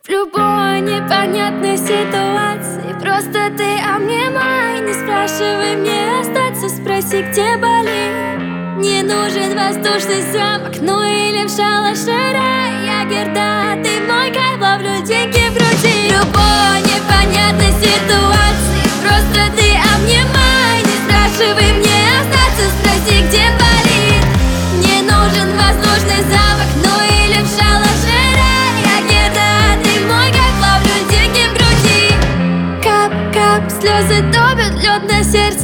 любой непонятной ситуации просто ты обнимай. Не спрашивай мне остаться, спроси, где болит. Не нужен воздушный замок, ну или в шалаше рай. Я Герда, ты мой кайф, ловлю деньги в груди. Любой непонятной ситуации просто ты обнимай. Не спрашивай мне остаться, спроси, где болит. Не нужен воздушный замок, ну или в шалаше рай. Я Герда, ты мой кайф, ловлю деньги в груди. Кап-кап, слезы топят лед на сердце.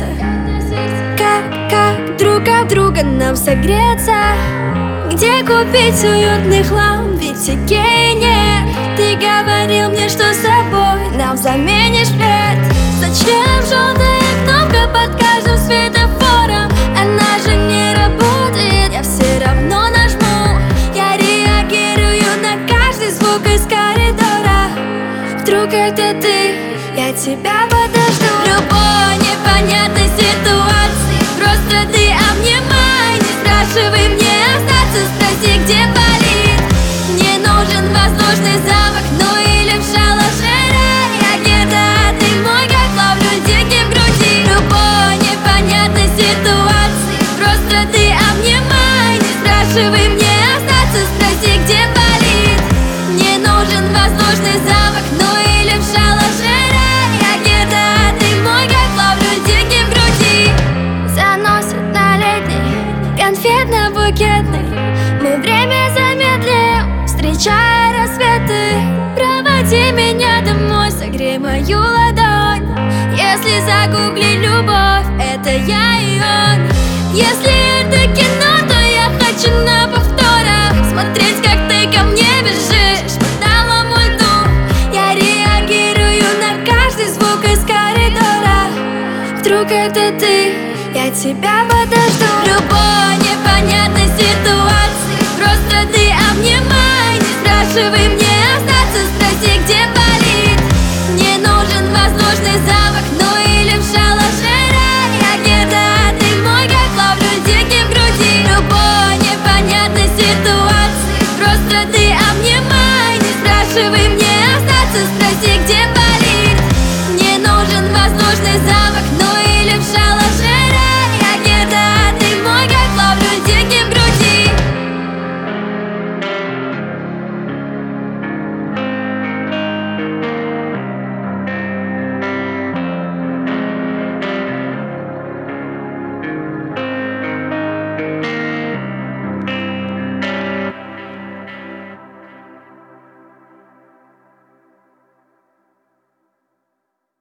Как друг об друга нам согреться? Где купить уютный хлам? Ведь Икеи нет. Ты говорил мне, что с собой нам заменишь плед. Зачем желтая кнопка под каждым светофором? Она же не работает, я все равно нажму. Я реагирую на каждый звук из коридора. Вдруг это ты, я тебя подожду. Любой непонятной ситуации просто ты обнимай. Не спрашивай мне остаться, спроси, где болит. Не нужен воздушный замок, ну или в шалаше рай. Я Герда, ты мой кайф, ловлю деньги в груди. Любой непонятной ситуации просто ты обнимай. Не спрашивай мне остаться, спроси, где болит. Не нужен воздушный замок, ну или в шалаше рай. Я Герда, ты мой кайф, ловлю деньги в груди. Заносит на летний, конфетно-букетный. Мы время замедлим, встречая рассветы. Проводи меня домой, согрей мою ладонь. Если загугли любовь, это я и он. Если это кино, то я хочу на повторах смотреть, как ты ко мне бежишь по талому льду. Я реагирую на каждый звук из коридора. Вдруг это ты, я тебя подожду. Любой непонятной ситуации просто ты обнимай. Не спрашивай мне остаться, спроси, где болит. Не нужен воздушный замок, ну или в шалаше рай. Я Герда, ты мой кайф, ловлю деньги в груди. Любой непонятной ситуации просто ты обнимай. Не спрашивай мне остаться, спроси, где болит.